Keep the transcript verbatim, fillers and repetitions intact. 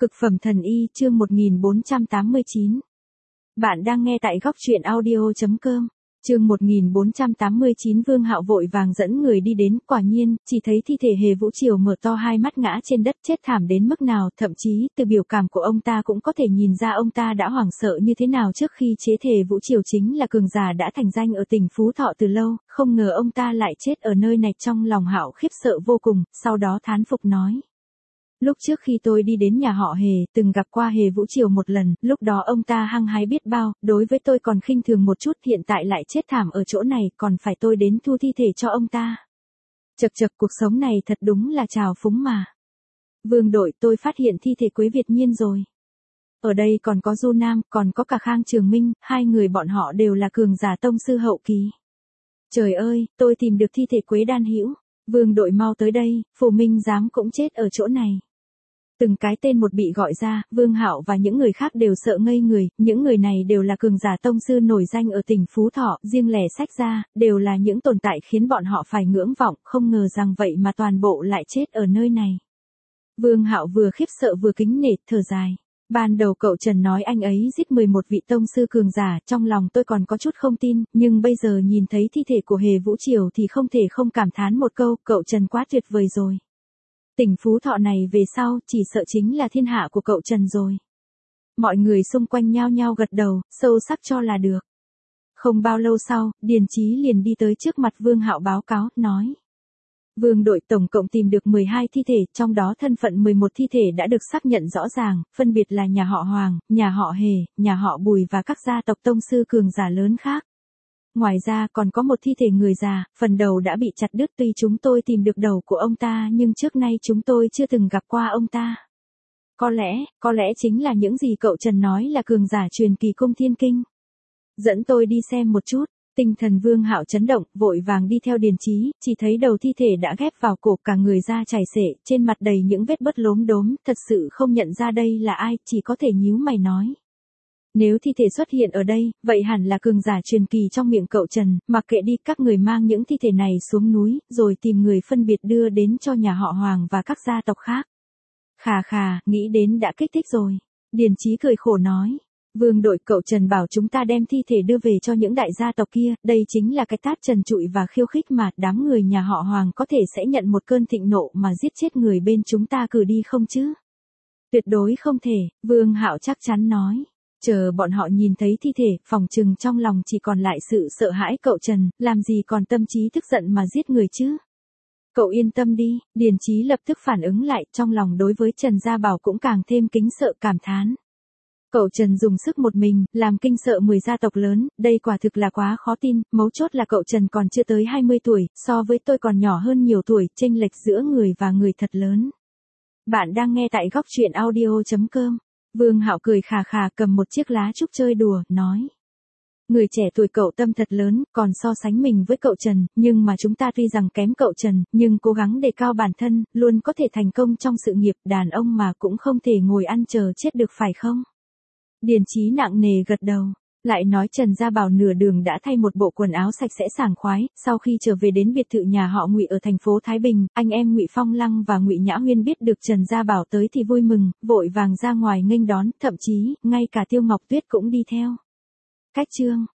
Cực phẩm thần y chương một nghìn bốn trăm tám mươi chín. Bạn đang nghe tại góc truyện audio chấm com. Chương một nghìn bốn trăm tám mươi chín. Vương Hạo vội vàng dẫn người đi đến, quả nhiên, chỉ thấy thi thể Hề Vũ Triều mở to hai mắt ngã trên đất, chết thảm đến mức nào, thậm chí, từ biểu cảm của ông ta cũng có thể nhìn ra ông ta đã hoảng sợ như thế nào trước khi chế Hề Vũ Triều chính là cường giả đã thành danh ở tỉnh Phú Thọ từ lâu, không ngờ ông ta lại chết ở nơi này. Trong lòng Hạo khiếp sợ vô cùng, sau đó thán phục nói. Lúc trước khi tôi đi đến nhà họ Hề, từng gặp qua Hề Vũ Triều một lần, lúc đó ông ta hăng hái biết bao, đối với tôi còn khinh thường một chút, hiện tại lại chết thảm ở chỗ này, còn phải tôi đến thu thi thể cho ông ta. Chật chật, cuộc sống này thật đúng là trào phúng mà. Vương đội, tôi phát hiện thi thể Quế Việt Nhiên rồi. Ở đây còn có Du Nam, còn có cả Khang Trường Minh, hai người bọn họ đều là cường giả tông sư hậu kỳ. Trời ơi, tôi tìm được thi thể Quế Đan Hữu. Vương đội mau tới đây, Phù Minh Giám cũng chết ở chỗ này. Từng cái tên một bị gọi ra, Vương Hạo và những người khác đều sợ ngây người, những người này đều là cường giả tông sư nổi danh ở tỉnh Phú Thọ, riêng lẻ sách ra, đều là những tồn tại khiến bọn họ phải ngưỡng vọng, không ngờ rằng vậy mà toàn bộ lại chết ở nơi này. Vương Hạo vừa khiếp sợ vừa kính nể, thở dài. Ban đầu cậu Trần nói anh ấy giết mười một vị tông sư cường giả, trong lòng tôi còn có chút không tin, nhưng bây giờ nhìn thấy thi thể của Hề Vũ Triều thì không thể không cảm thán một câu, cậu Trần quá tuyệt vời rồi. Tỉnh Phú Thọ này về sau, chỉ sợ chính là thiên hạ của cậu Trần rồi. Mọi người xung quanh nhao nhao gật đầu, sâu sắc cho là được. Không bao lâu sau, Điền Chí liền đi tới trước mặt Vương Hạo báo cáo, nói. Vương đội tổng cộng tìm được mười hai thi thể, trong đó thân phận mười một thi thể đã được xác nhận rõ ràng, phân biệt là nhà họ Hoàng, nhà họ Hề, nhà họ Bùi và các gia tộc tông sư cường giả lớn khác. Ngoài ra còn có một thi thể người già, phần đầu đã bị chặt đứt, tuy chúng tôi tìm được đầu của ông ta nhưng trước nay chúng tôi chưa từng gặp qua ông ta. Có lẽ, có lẽ chính là những gì cậu Trần nói là cường giả truyền kỳ Cung Thiên Kinh. Dẫn tôi đi xem một chút. Tinh thần Vương Hạo chấn động, vội vàng đi theo Điền Chí, chỉ thấy đầu thi thể đã ghép vào cổ, cả người da chảy xệ, trên mặt đầy những vết bớt lốm đốm, thật sự không nhận ra đây là ai, chỉ có thể nhíu mày nói. Nếu thi thể xuất hiện ở đây, vậy hẳn là cường giả truyền kỳ trong miệng cậu Trần, mặc kệ đi, các người mang những thi thể này xuống núi, rồi tìm người phân biệt đưa đến cho nhà họ Hoàng và các gia tộc khác. Khà khà, nghĩ đến đã kích thích rồi. Điền Chí cười khổ nói. Vương đội, cậu Trần bảo chúng ta đem thi thể đưa về cho những đại gia tộc kia, đây chính là cái tát trần trụi và khiêu khích mà, đám người nhà họ Hoàng có thể sẽ nhận một cơn thịnh nộ mà giết chết người bên chúng ta cử đi không chứ? Tuyệt đối không thể, Vương Hạo chắc chắn nói. Chờ bọn họ nhìn thấy thi thể, phòng trừng trong lòng chỉ còn lại sự sợ hãi. Cậu Trần, làm gì còn tâm trí tức giận mà giết người chứ? Cậu yên tâm đi, Điền Chí lập tức phản ứng lại, trong lòng đối với Trần Gia Bảo cũng càng thêm kính sợ, cảm thán. Cậu Trần dùng sức một mình, làm kinh sợ mười gia tộc lớn, đây quả thực là quá khó tin, mấu chốt là cậu Trần còn chưa tới hai mươi tuổi, so với tôi còn nhỏ hơn nhiều tuổi, chênh lệch giữa người và người thật lớn. Bạn đang nghe tại góc truyện audio chấm com. Vương Hạo cười khà khà, cầm một chiếc lá trúc chơi đùa, nói. Người trẻ tuổi cậu tâm thật lớn, còn so sánh mình với cậu Trần, nhưng mà chúng ta tuy rằng kém cậu Trần, nhưng cố gắng đề cao bản thân, luôn có thể thành công trong sự nghiệp, đàn ông mà cũng không thể ngồi ăn chờ chết được phải không? Điền Chí nặng nề gật đầu, lại nói Trần Gia Bảo nửa đường đã thay một bộ quần áo sạch sẽ sảng khoái, sau khi trở về đến biệt thự nhà họ Ngụy ở thành phố Thái Bình, anh em Ngụy Phong Lăng và Ngụy Nhã Huyên biết được Trần Gia Bảo tới thì vui mừng, vội vàng ra ngoài nghênh đón, thậm chí, ngay cả Tiêu Ngọc Tuyết cũng đi theo. Cách chương